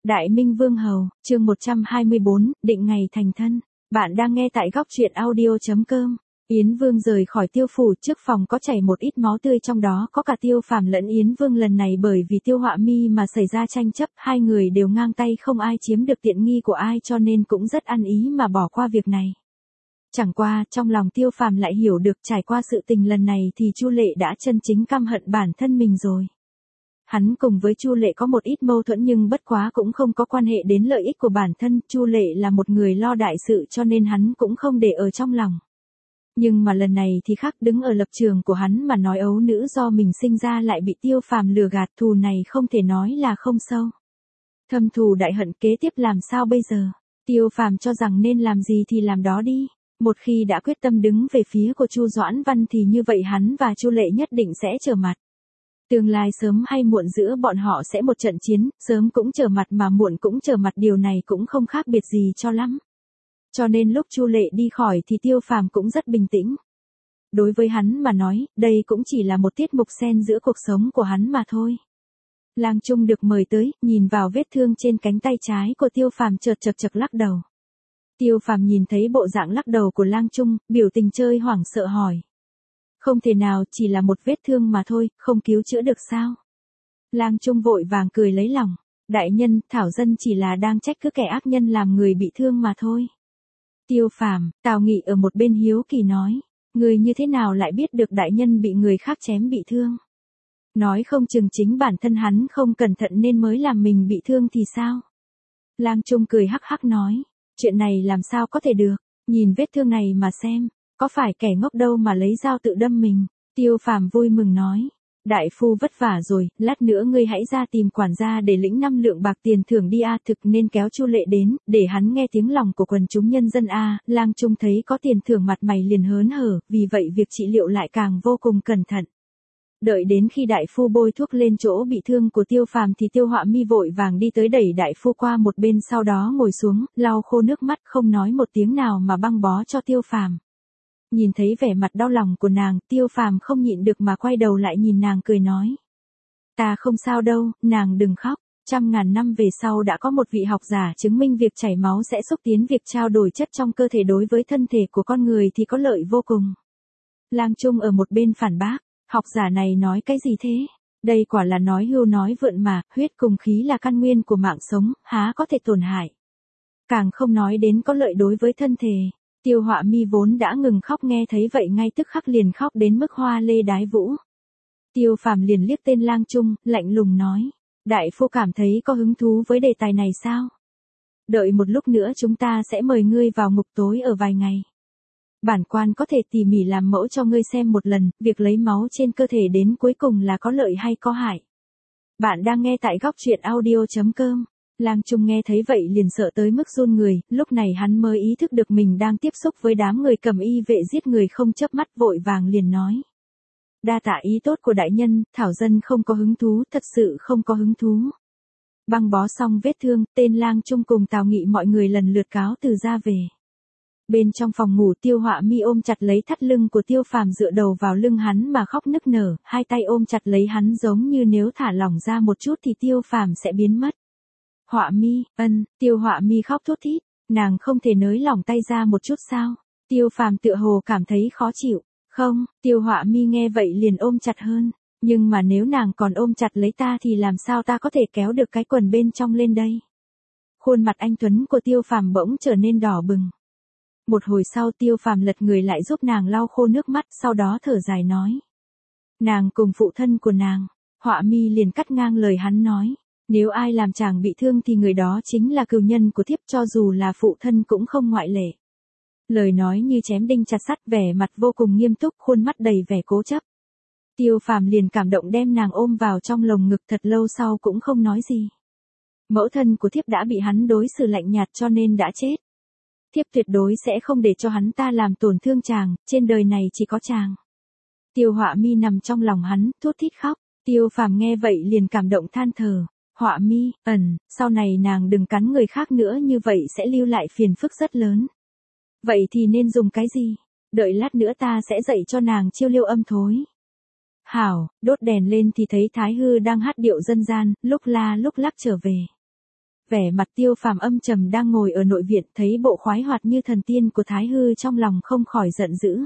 Đại Minh Vương Hầu, chương 124, định ngày thành thân. Bạn đang nghe tại góc truyện audio.com. Yến Vương rời khỏi Tiêu phủ, trước phòng có chảy một ít máu tươi, trong đó có cả Tiêu Phàm lẫn Yến Vương. Lần này bởi vì Tiêu Họa Mi mà xảy ra tranh chấp, hai người đều ngang tay, không ai chiếm được tiện nghi của ai, cho nên cũng rất ăn ý mà bỏ qua việc này. Chẳng qua, trong lòng Tiêu Phàm lại hiểu được, trải qua sự tình lần này thì Chu Lệ đã chân chính căm hận bản thân mình rồi. Hắn cùng với Chu Lệ có một ít mâu thuẫn, nhưng bất quá cũng không có quan hệ đến lợi ích của bản thân. Chu Lệ là một người lo đại sự cho nên hắn cũng không để ở trong lòng. Nhưng mà lần này thì khác, đứng ở lập trường của hắn mà nói, ấu nữ do mình sinh ra lại bị Tiêu Phàm lừa gạt, thù này không thể nói là không sâu. Thâm thù đại hận, kế tiếp làm sao bây giờ? Tiêu Phàm cho rằng nên làm gì thì làm đó đi. Một khi đã quyết tâm đứng về phía của Chu Doãn Văn thì như vậy hắn và Chu Lệ nhất định sẽ trở mặt. Tương lai sớm hay muộn giữa bọn họ sẽ một trận chiến, sớm cũng trở mặt mà muộn cũng trở mặt, điều này cũng không khác biệt gì cho lắm. Cho nên lúc Chu Lệ đi khỏi thì Tiêu Phàm cũng rất bình tĩnh. Đối với hắn mà nói, đây cũng chỉ là một tiết mục xen giữa cuộc sống của hắn mà thôi. Lang Trung được mời tới, nhìn vào vết thương trên cánh tay trái của Tiêu Phàm, chợt lắc đầu. Tiêu Phàm nhìn thấy bộ dạng lắc đầu của Lang Trung, biểu tình chơi hoảng sợ hỏi. Không thể nào, chỉ là một vết thương mà thôi, không cứu chữa được sao? Lang Trung vội vàng cười lấy lòng. Đại nhân, thảo dân chỉ là đang trách cứ kẻ ác nhân làm người bị thương mà thôi. Tiêu Phàm, Tào Nghị ở một bên hiếu kỳ nói. Người như thế nào lại biết được đại nhân bị người khác chém bị thương? Nói không chừng chính bản thân hắn không cẩn thận nên mới làm mình bị thương thì sao? Lang Trung cười hắc hắc nói. Chuyện này làm sao có thể được, nhìn vết thương này mà xem. Có phải kẻ ngốc đâu mà lấy dao tự đâm mình. Tiêu Phàm vui mừng nói. Đại phu vất vả rồi, lát nữa ngươi hãy ra tìm quản gia để lĩnh 5 lượng bạc tiền thưởng đi a. Thực nên kéo Chu Lệ đến, để hắn nghe tiếng lòng của quần chúng nhân dân a. Lang Trung thấy có tiền thưởng mặt mày liền hớn hở, vì vậy việc trị liệu lại càng vô cùng cẩn thận. Đợi đến khi đại phu bôi thuốc lên chỗ bị thương của Tiêu Phàm thì Tiêu Họa Mi vội vàng đi tới đẩy đại phu qua một bên, sau đó ngồi xuống, lau khô nước mắt, không nói một tiếng nào mà băng bó cho Tiêu Phàm. Nhìn thấy vẻ mặt đau lòng của nàng, Tiêu Phàm không nhịn được mà quay đầu lại nhìn nàng cười nói. Ta không sao đâu, nàng đừng khóc. 100.000 năm về sau đã có một vị học giả chứng minh việc chảy máu sẽ xúc tiến việc trao đổi chất trong cơ thể, đối với thân thể của con người thì có lợi vô cùng. Lang Trung ở một bên phản bác, học giả này nói cái gì thế? Đây quả là nói hưu nói vượn mà, huyết cùng khí là căn nguyên của mạng sống, há có thể tổn hại. Càng không nói đến có lợi đối với thân thể. Tiêu Họa Mi vốn đã ngừng khóc, nghe thấy vậy ngay tức khắc liền khóc đến mức hoa lê đái vũ. Tiêu Phàm liền liếc tên Lang Trung, lạnh lùng nói. Đại phu cảm thấy có hứng thú với đề tài này sao? Đợi một lúc nữa chúng ta sẽ mời ngươi vào ngục tối ở vài ngày. Bản quan có thể tỉ mỉ làm mẫu cho ngươi xem một lần, việc lấy máu trên cơ thể đến cuối cùng là có lợi hay có hại. Bạn đang nghe tại góc truyện audio.com. Lang Trung nghe thấy vậy liền sợ tới mức run người, lúc này hắn mới ý thức được mình đang tiếp xúc với đám người cầm y vệ giết người không chớp mắt, vội vàng liền nói. Đa tạ ý tốt của đại nhân, thảo dân không có hứng thú, thật sự không có hứng thú. Băng bó xong vết thương, tên Lang Trung cùng Tào Nghị mọi người lần lượt cáo từ ra về. Bên trong phòng ngủ, Tiêu Họa Mi ôm chặt lấy thắt lưng của Tiêu Phàm, dựa đầu vào lưng hắn mà khóc nức nở, hai tay ôm chặt lấy hắn giống như nếu thả lỏng ra một chút thì Tiêu Phàm sẽ biến mất. Họa Mi, Tiêu Họa Mi khóc thút thít, nàng không thể nới lỏng tay ra một chút sao? Tiêu Phàm tựa hồ cảm thấy khó chịu. Không, Tiêu Họa Mi nghe vậy liền ôm chặt hơn, nhưng mà nếu nàng còn ôm chặt lấy ta thì làm sao ta có thể kéo được cái quần bên trong lên đây? Khuôn mặt anh tuấn của Tiêu Phàm bỗng trở nên đỏ bừng. Một hồi sau Tiêu Phàm lật người lại giúp nàng lau khô nước mắt, sau đó thở dài nói. Nàng cùng phụ thân của nàng. Họa Mi liền cắt ngang lời hắn nói. Nếu ai làm chàng bị thương thì người đó chính là cừu nhân của thiếp, cho dù là phụ thân cũng không ngoại lệ. Lời nói như chém đinh chặt sắt, vẻ mặt vô cùng nghiêm túc, khuôn mắt đầy vẻ cố chấp. Tiêu Phàm liền cảm động đem nàng ôm vào trong lồng ngực, thật lâu sau cũng không nói gì. Mẫu thân của thiếp đã bị hắn đối xử lạnh nhạt cho nên đã chết. Thiếp tuyệt đối sẽ không để cho hắn ta làm tổn thương chàng, trên đời này chỉ có chàng. Tiêu Họa Mi nằm trong lòng hắn, thút thít khóc. Tiêu Phàm nghe vậy liền cảm động than thở. Họa Mi, sau này nàng đừng cắn người khác nữa, như vậy sẽ lưu lại phiền phức rất lớn. Vậy thì nên dùng cái gì? Đợi lát nữa ta sẽ dạy cho nàng chiêu liêu âm thối. Hảo, đốt đèn lên thì thấy Thái Hư đang hát điệu dân gian, lúc la lúc lắc trở về. Vẻ mặt Tiêu Phàm âm trầm đang ngồi ở nội viện, thấy bộ khoái hoạt như thần tiên của Thái Hư trong lòng không khỏi giận dữ.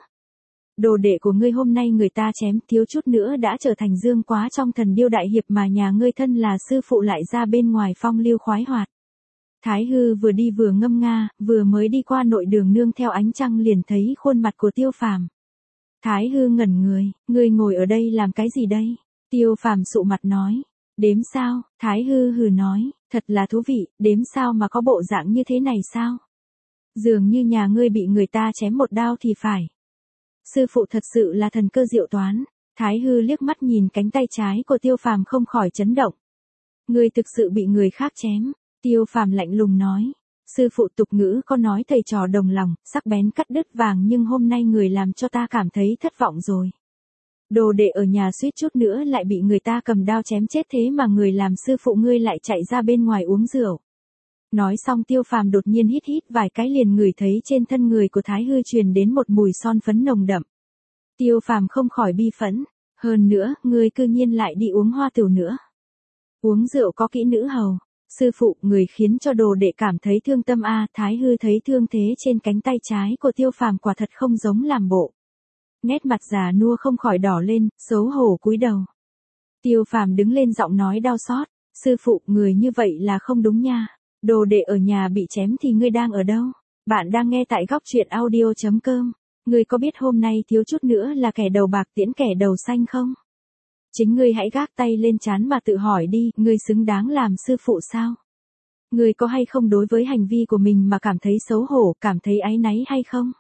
Đồ đệ của ngươi hôm nay người ta chém thiếu chút nữa đã trở thành dương quá trong Thần Điêu đại hiệp mà nhà ngươi thân là sư phụ lại ra bên ngoài phong lưu khoái hoạt. Thái Hư vừa đi vừa ngâm nga, vừa mới đi qua nội đường nương theo ánh trăng liền thấy khuôn mặt của Tiêu Phàm. Thái Hư ngẩn người, ngươi ngồi ở đây làm cái gì đây? Tiêu Phàm sụ mặt nói, đếm sao? Thái Hư hừ nói, thật là thú vị, đếm sao mà có bộ dạng như thế này sao? Dường như nhà ngươi bị người ta chém một đao thì phải. Sư phụ thật sự là thần cơ diệu toán. Thái Hư liếc mắt nhìn cánh tay trái của Tiêu Phàm không khỏi chấn động. Ngươi thực sự bị người khác chém. Tiêu Phàm lạnh lùng nói. Sư phụ tục ngữ có nói thầy trò đồng lòng, sắc bén cắt đứt vàng, nhưng hôm nay người làm cho ta cảm thấy thất vọng rồi. Đồ đệ ở nhà suýt chút nữa lại bị người ta cầm đao chém chết, thế mà người làm sư phụ ngươi lại chạy ra bên ngoài uống rượu. Nói xong Tiêu Phàm đột nhiên hít hít vài cái liền ngửi thấy trên thân người của Thái Hư truyền đến một mùi son phấn nồng đậm. Tiêu Phàm không khỏi bi phẫn, hơn nữa, ngươi cư nhiên lại đi uống hoa tửu nữa. Uống rượu có kỹ nữ hầu. Sư phụ, người khiến cho đồ đệ cảm thấy thương tâm a. Thái Hư thấy thương thế trên cánh tay trái của Tiêu Phàm quả thật không giống làm bộ. Nét mặt già nua không khỏi đỏ lên, xấu hổ cúi đầu. Tiêu Phàm đứng lên giọng nói đau xót, sư phụ, người như vậy là không đúng nha. Đồ đệ ở nhà bị chém thì ngươi đang ở đâu? Bạn đang nghe tại góc truyện audio.com. Ngươi có biết hôm nay thiếu chút nữa là kẻ đầu bạc tiễn kẻ đầu xanh không? Chính ngươi hãy gác tay lên trán mà tự hỏi đi, ngươi xứng đáng làm sư phụ sao? Ngươi có hay không đối với hành vi của mình mà cảm thấy xấu hổ, cảm thấy áy náy hay không?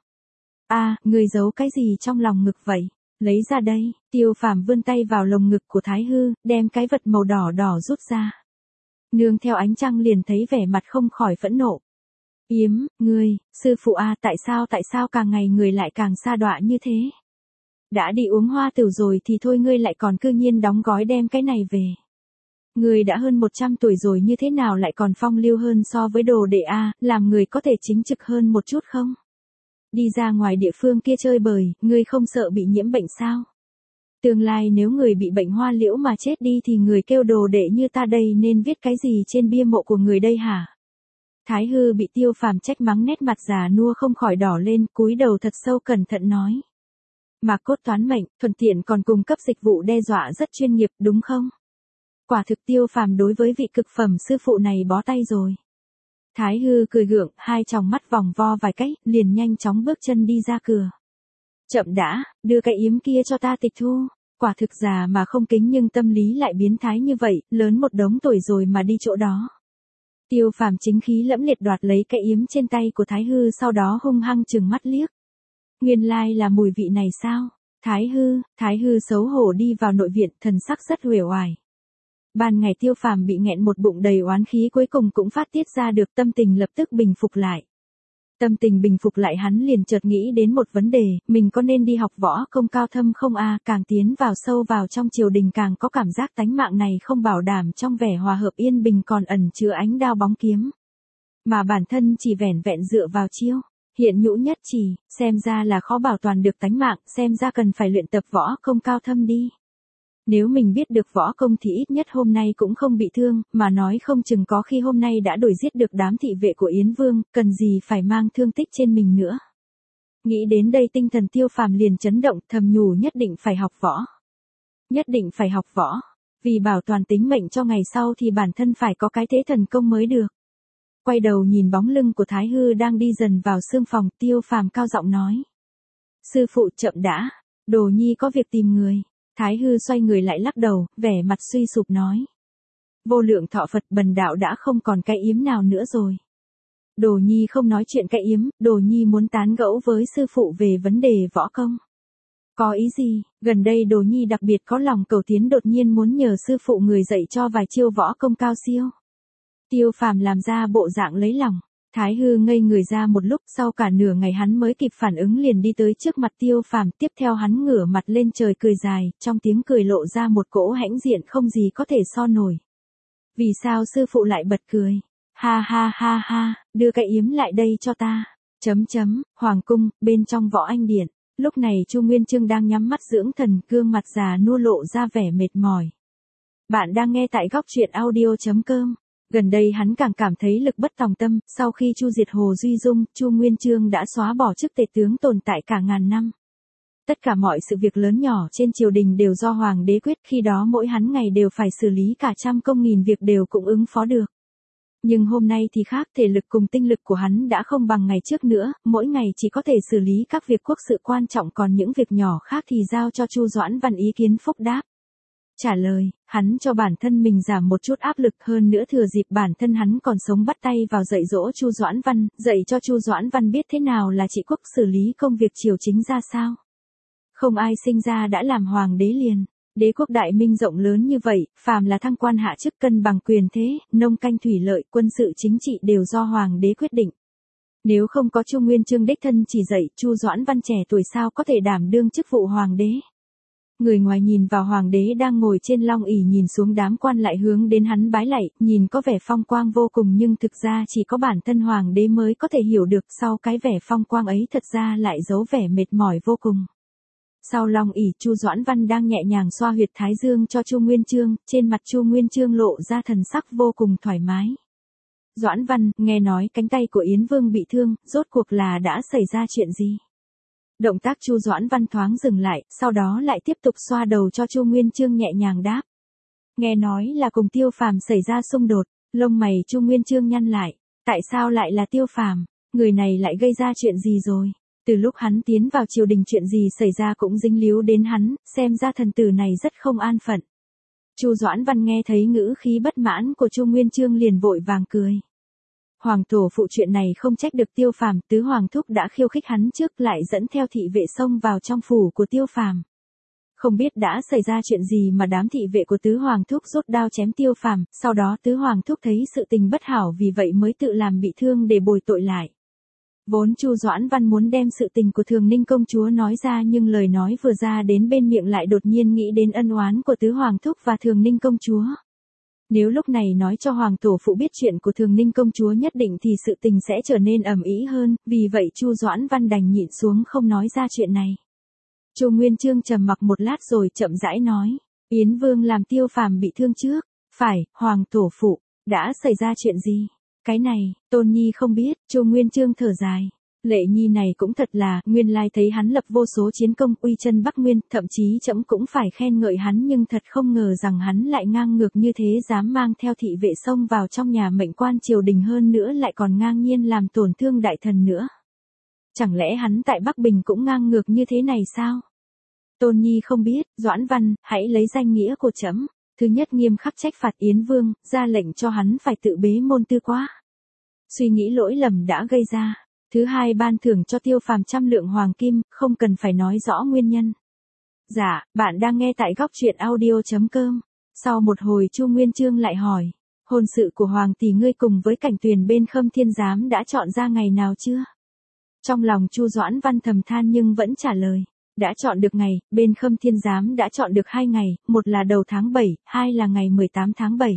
Ngươi giấu cái gì trong lòng ngực vậy? Lấy ra đây. Tiêu Phàm vươn tay vào lồng ngực của Thái Hư, đem cái vật màu đỏ đỏ rút ra. Nương theo ánh trăng liền thấy vẻ mặt không khỏi phẫn nộ. Ngươi, sư phụ tại sao càng ngày người lại càng sa đọa như thế? Đã đi uống hoa tửu rồi thì thôi, ngươi lại còn cư nhiên đóng gói đem cái này về. Ngươi đã hơn 100 tuổi rồi, như thế nào lại còn phong lưu hơn so với đồ đệ làm người có thể chính trực hơn một chút không? Đi ra ngoài địa phương kia chơi bời, ngươi không sợ bị nhiễm bệnh sao? Tương lai nếu người bị bệnh hoa liễu mà chết đi thì người kêu đồ đệ như ta đây nên viết cái gì trên bia mộ của người đây hả? Thái Hư bị Tiêu Phàm trách mắng, nét mặt già nua không khỏi đỏ lên, cúi đầu thật sâu cẩn thận nói. Mà cốt toán mệnh, thuận tiện còn cung cấp dịch vụ đe dọa, rất chuyên nghiệp đúng không? Quả thực Tiêu Phàm đối với vị cực phẩm sư phụ này bó tay rồi. Thái Hư cười gượng, hai tròng mắt vòng vo vài cái, liền nhanh chóng bước chân đi ra cửa. Chậm đã, đưa cái yếm kia cho ta tịch thu. Quả thực già mà không kính nhưng tâm lý lại biến thái như vậy, lớn một đống tuổi rồi mà đi chỗ đó. Tiêu Phàm chính khí lẫm liệt đoạt lấy cái yếm trên tay của Thái Hư, sau đó hung hăng trừng mắt liếc. Nguyên lai là mùi vị này sao? Thái Hư xấu hổ đi vào nội viện, thần sắc rất uể oải. Ban ngày Tiêu Phàm bị nghẹn một bụng đầy oán khí cuối cùng cũng phát tiết ra được, tâm tình lập tức bình phục lại. Tâm tình bình phục lại, hắn liền chợt nghĩ đến một vấn đề, mình có nên đi học võ công cao thâm không càng tiến vào sâu vào trong triều đình càng có cảm giác tánh mạng này không bảo đảm, trong vẻ hòa hợp yên bình còn ẩn chứa ánh đao bóng kiếm. Mà bản thân chỉ vẻn vẹn dựa vào chiêu hiện nhũ nhất chỉ, xem ra là khó bảo toàn được tánh mạng, xem ra cần phải luyện tập võ công cao thâm đi. Nếu mình biết được võ công thì ít nhất hôm nay cũng không bị thương, mà nói không chừng có khi hôm nay đã đuổi giết được đám thị vệ của Yến Vương, cần gì phải mang thương tích trên mình nữa. Nghĩ đến đây tinh thần Tiêu Phàm liền chấn động, thầm nhủ nhất định phải học võ. Nhất định phải học võ. Vì bảo toàn tính mệnh cho ngày sau thì bản thân phải có cái thế thần công mới được. Quay đầu nhìn bóng lưng của Thái Hư đang đi dần vào sương phòng, Tiêu Phàm cao giọng nói. Sư phụ chậm đã, Đồ Nhi có việc tìm người. Thái Hư xoay người lại lắc đầu, vẻ mặt suy sụp nói. Vô lượng thọ Phật, bần đạo đã không còn cái yếm nào nữa rồi. Đồ Nhi không nói chuyện cái yếm, Đồ Nhi muốn tán gẫu với sư phụ về vấn đề võ công. Có ý gì? Gần đây Đồ Nhi đặc biệt có lòng cầu tiến, đột nhiên muốn nhờ sư phụ người dạy cho vài chiêu võ công cao siêu. Tiêu Phàm làm ra bộ dạng lấy lòng. Thái Hư ngây người ra một lúc, sau cả nửa ngày hắn mới kịp phản ứng, liền đi tới trước mặt Tiêu Phàm, tiếp theo hắn ngửa mặt lên trời cười dài, trong tiếng cười lộ ra một cỗ hãnh diện không gì có thể so nổi. Vì sao sư phụ lại bật cười? Ha ha ha ha, đưa cái yếm lại đây cho ta. Hoàng cung, bên trong Võ Anh Điện, lúc này Chu Nguyên Chương đang nhắm mắt dưỡng thần, gương mặt già nua lộ ra vẻ mệt mỏi. Bạn đang nghe tại góc truyện audio.com. Gần đây hắn càng cảm thấy lực bất tòng tâm, sau khi Chu diệt Hồ Duy Dung, Chu Nguyên Chương đã xóa bỏ chức tể tướng tồn tại cả ngàn năm. Tất cả mọi sự việc lớn nhỏ trên triều đình đều do hoàng đế quyết, khi đó mỗi hắn ngày đều phải xử lý cả trăm công nghìn việc đều cũng ứng phó được. Nhưng hôm nay thì khác, thể lực cùng tinh lực của hắn đã không bằng ngày trước nữa, mỗi ngày chỉ có thể xử lý các việc quốc sự quan trọng, còn những việc nhỏ khác thì giao cho Chu Doãn Văn ý kiến phúc đáp. Trả lời, hắn cho bản thân mình giảm một chút áp lực, hơn nữa thừa dịp bản thân hắn còn sống bắt tay vào dạy dỗ Chu Doãn Văn, dạy cho Chu Doãn Văn biết thế nào là trị quốc, xử lý công việc triều chính ra sao. Không ai sinh ra đã làm hoàng đế liền. Đế quốc đại minh rộng lớn như vậy, phàm là thăng quan hạ chức, cân bằng quyền thế, nông canh thủy lợi, quân sự chính trị đều do hoàng đế quyết định. Nếu không có Chu Nguyên Chương đích thân chỉ dạy, Chu Doãn Văn trẻ tuổi sao có thể đảm đương chức vụ hoàng đế. Người ngoài nhìn vào hoàng đế đang ngồi trên long ỷ, nhìn xuống đám quan lại hướng đến hắn bái lạy, nhìn có vẻ phong quang vô cùng, nhưng thực ra chỉ có bản thân hoàng đế mới có thể hiểu được, sau cái vẻ phong quang ấy thật ra lại giấu vẻ mệt mỏi vô cùng. Sau long ỷ, Chu Doãn Văn đang nhẹ nhàng xoa huyệt thái dương cho Chu Nguyên Chương, trên mặt Chu Nguyên Chương lộ ra thần sắc vô cùng thoải mái. Doãn Văn, nghe nói cánh tay của Yến Vương bị thương, rốt cuộc là đã xảy ra chuyện gì? Động tác Chu Doãn Văn thoáng dừng lại, sau đó lại tiếp tục xoa đầu cho Chu Nguyên Chương, nhẹ nhàng đáp. Nghe nói là cùng Tiêu Phàm xảy ra xung đột, lông mày Chu Nguyên Chương nhăn lại. Tại sao lại là Tiêu Phàm? Người này lại gây ra chuyện gì rồi? Từ lúc hắn tiến vào triều đình chuyện gì xảy ra cũng dính líu đến hắn, xem ra thần tử này rất không an phận. Chu Doãn Văn nghe thấy ngữ khí bất mãn của Chu Nguyên Chương liền vội vàng cười. Hoàng tổ phụ, chuyện này không trách được Tiêu Phàm, tứ hoàng thúc đã khiêu khích hắn trước, lại dẫn theo thị vệ xông vào trong phủ của Tiêu Phàm. Không biết đã xảy ra chuyện gì mà đám thị vệ của tứ hoàng thúc rút đao chém Tiêu Phàm, sau đó tứ hoàng thúc thấy sự tình bất hảo vì vậy mới tự làm bị thương để bồi tội lại. Vốn Chu Doãn Văn muốn đem sự tình của Thường Ninh công chúa nói ra, nhưng lời nói vừa ra đến bên miệng lại đột nhiên nghĩ đến ân oán của tứ hoàng thúc và Thường Ninh công chúa. Nếu lúc này nói cho hoàng tổ phụ biết chuyện của Thường Ninh công chúa nhất định thì sự tình sẽ trở nên ầm ĩ hơn, vì vậy Chu Doãn Văn đành nhịn xuống không nói ra chuyện này. Chu Nguyên Chương trầm mặc một lát rồi chậm rãi nói, Yến Vương làm Tiêu Phàm bị thương trước. Phải, hoàng tổ phụ, đã xảy ra chuyện gì? Cái này, Tôn Nhi không biết. Chu Nguyên Chương thở dài. Lệ Nhi này cũng thật là, nguyên lai thấy hắn lập vô số chiến công, uy chân Bắc Nguyên, thậm chí trẫm cũng phải khen ngợi hắn, nhưng thật không ngờ rằng hắn lại ngang ngược như thế, dám mang theo thị vệ xông vào trong nhà mệnh quan triều đình, hơn nữa lại còn ngang nhiên làm tổn thương đại thần nữa. Chẳng lẽ hắn tại Bắc Bình cũng ngang ngược như thế này sao? Tôn Nhi không biết. Doãn Văn, hãy lấy danh nghĩa của trẫm. Thứ nhất, nghiêm khắc trách phạt Yến Vương, ra lệnh cho hắn phải tự bế môn tư quá. Suy nghĩ lỗi lầm đã gây ra. Thứ hai, ban thưởng cho Tiêu Phàm 100 lượng hoàng kim, không cần phải nói rõ nguyên nhân. Dạ, bạn đang nghe tại góc truyện audio.com. Sau một hồi Chu Nguyên Chương lại hỏi, hôn sự của hoàng tỷ ngươi cùng với Cảnh Tuyền bên Khâm Thiên Giám đã chọn ra ngày nào chưa? Trong lòng Chu Doãn Văn thầm than nhưng vẫn trả lời, đã chọn được ngày, bên Khâm Thiên Giám đã chọn được 2 ngày, một là đầu tháng 7, 2 là ngày 18 tháng 7.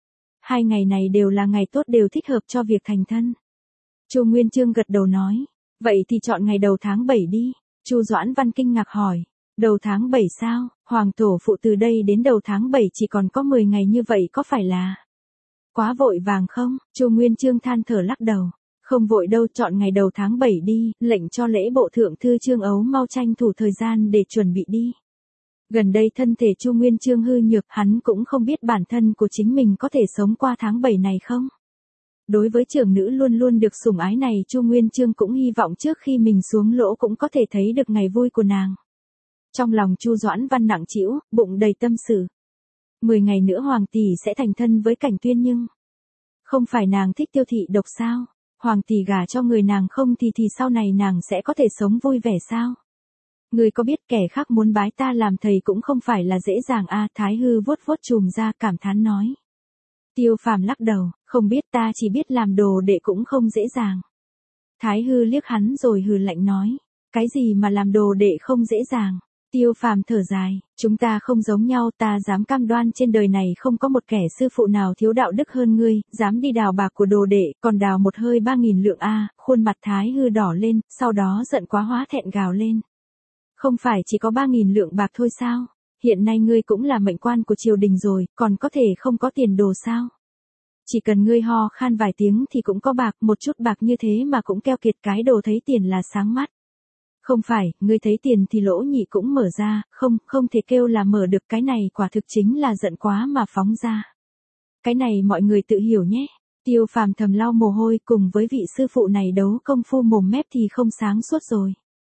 2 ngày này đều là ngày tốt, đều thích hợp cho việc thành thân. Chu Nguyên Chương gật đầu nói, vậy thì chọn ngày đầu tháng 7 đi. Chu Doãn Văn kinh ngạc hỏi, đầu tháng 7 sao? Hoàng tổ phụ, từ đây đến đầu tháng 7 chỉ còn có 10 ngày, như vậy có phải là quá vội vàng không? Chu Nguyên Chương than thở lắc đầu, không vội đâu, chọn ngày đầu tháng 7 đi, lệnh cho lễ bộ thượng thư Trương Ấu mau tranh thủ thời gian để chuẩn bị đi. Gần đây thân thể Chu Nguyên Chương hư nhược, hắn cũng không biết bản thân của chính mình có thể sống qua tháng 7 này không. Đối với trưởng nữ luôn luôn được sủng ái này, Chu Nguyên Chương cũng hy vọng trước khi mình xuống lỗ cũng có thể thấy được ngày vui của nàng. Trong lòng Chu Doãn Văn nặng trĩu, bụng đầy tâm sự. 10 ngày nữa hoàng tỷ sẽ thành thân với Cảnh Tuyên, nhưng không phải nàng thích Tiêu thị độc sao? Hoàng tỷ gả cho người nàng không thì sau này nàng sẽ có thể sống vui vẻ sao? Người có biết kẻ khác muốn bái ta làm thầy cũng không phải là dễ dàng a? Thái Hư vuốt vuốt chùm ra cảm thán nói. Tiêu Phàm lắc đầu, không biết, ta chỉ biết làm đồ đệ cũng không dễ dàng. Thái Hư liếc hắn rồi hừ lạnh nói, cái gì mà làm đồ đệ không dễ dàng? Tiêu Phàm thở dài, chúng ta không giống nhau, ta dám cam đoan trên đời này không có một kẻ sư phụ nào thiếu đạo đức hơn ngươi, dám đi đào bạc của đồ đệ, còn đào một hơi 3.000 lượng a. Khuôn mặt Thái Hư đỏ lên, sau đó giận quá hóa thẹn gào lên. Không phải chỉ có 3.000 lượng bạc thôi sao? Hiện nay ngươi cũng là mệnh quan của triều đình rồi, còn có thể không có tiền đồ sao? Chỉ cần ngươi ho khan vài tiếng thì cũng có bạc, một chút bạc như thế mà cũng keo kiệt, cái đồ thấy tiền là sáng mắt. Không phải, ngươi thấy tiền thì lỗ nhị cũng mở ra, không thể kêu là mở được, cái này quả thực chính là giận quá mà phóng ra. Cái này mọi người tự hiểu nhé. Tiêu Phàm thầm lau mồ hôi, cùng với vị sư phụ này đấu công phu mồm mép thì không sáng suốt rồi.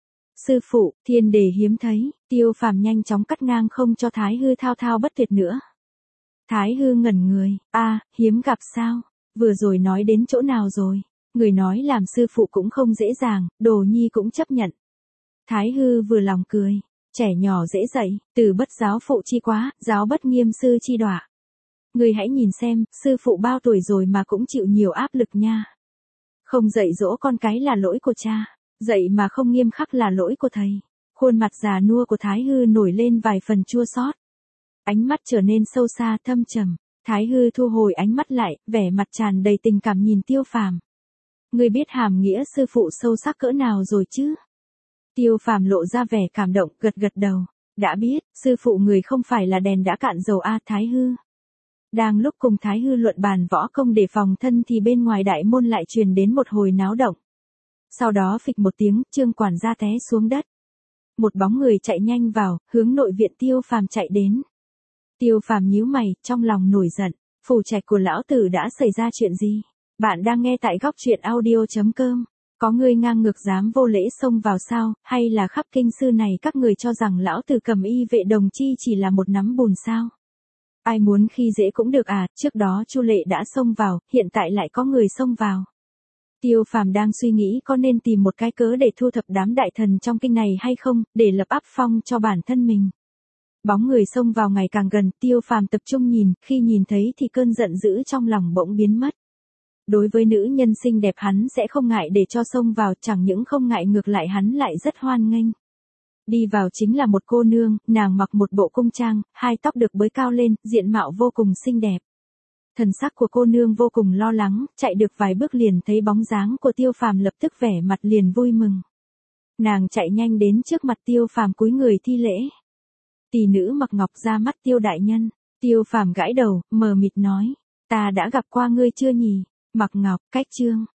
Sư phụ, thiên đề hiếm thấy, Tiêu Phàm nhanh chóng cắt ngang không cho Thái Hư thao thao bất tuyệt nữa. Thái Hư ngẩn người, hiếm gặp sao, vừa rồi nói đến chỗ nào rồi, người nói làm sư phụ cũng không dễ dàng, đồ nhi cũng chấp nhận. Thái Hư vừa lòng cười, trẻ nhỏ dễ dạy, từ bất giáo phụ chi quá, giáo bất nghiêm sư chi đọa. Người hãy nhìn xem, sư phụ bao tuổi rồi mà cũng chịu nhiều áp lực nha. Không dạy dỗ con cái là lỗi của cha, dạy mà không nghiêm khắc là lỗi của thầy. Khuôn mặt già nua của Thái Hư nổi lên vài phần chua xót. Ánh mắt trở nên sâu xa thâm trầm. Thái Hư thu hồi ánh mắt lại, vẻ mặt tràn đầy tình cảm nhìn Tiêu Phàm. Ngươi biết hàm nghĩa sư phụ sâu sắc cỡ nào rồi chứ? Tiêu Phàm lộ ra vẻ cảm động, gật gật đầu. Đã biết, sư phụ người không phải là đèn đã cạn dầu Thái Hư. Đang lúc cùng Thái Hư luận bàn võ công để phòng thân thì bên ngoài đại môn lại truyền đến một hồi náo động. Sau đó phịch một tiếng, Trương quản gia té xuống đất. Một bóng người chạy nhanh vào, hướng nội viện Tiêu Phàm chạy đến. Tiêu Phàm nhíu mày, trong lòng nổi giận, phủ trạch của lão tử đã xảy ra chuyện gì? Bạn đang nghe tại góc truyện audio.com. Có người ngang ngược dám vô lễ xông vào sao, hay là khắp kinh sư này các người cho rằng lão tử cầm y vệ đồng chi chỉ là một nắm bùn sao? Ai muốn khi dễ cũng được trước đó Chu Lệ đã xông vào, hiện tại lại có người xông vào. Tiêu Phàm đang suy nghĩ có nên tìm một cái cớ để thu thập đám đại thần trong kinh này hay không, để lập áp phong cho bản thân mình. Bóng người xông vào ngày càng gần, Tiêu Phàm tập trung nhìn, khi nhìn thấy thì cơn giận dữ trong lòng bỗng biến mất. Đối với nữ nhân xinh đẹp hắn sẽ không ngại để cho xông vào, chẳng những không ngại ngược lại hắn lại rất hoan nghênh. Đi vào chính là một cô nương, nàng mặc một bộ cung trang, hai tóc được bới cao lên, diện mạo vô cùng xinh đẹp. Thần sắc của cô nương vô cùng lo lắng, chạy được vài bước liền thấy bóng dáng của Tiêu Phàm, lập tức vẻ mặt liền vui mừng. Nàng chạy nhanh đến trước mặt Tiêu Phàm cúi người thi lễ. Tỷ nữ mặc ngọc ra mắt Tiêu đại nhân. Tiêu Phàm gãi đầu, mờ mịt nói, ta đã gặp qua ngươi chưa nhỉ? Mặc ngọc, cách Trương.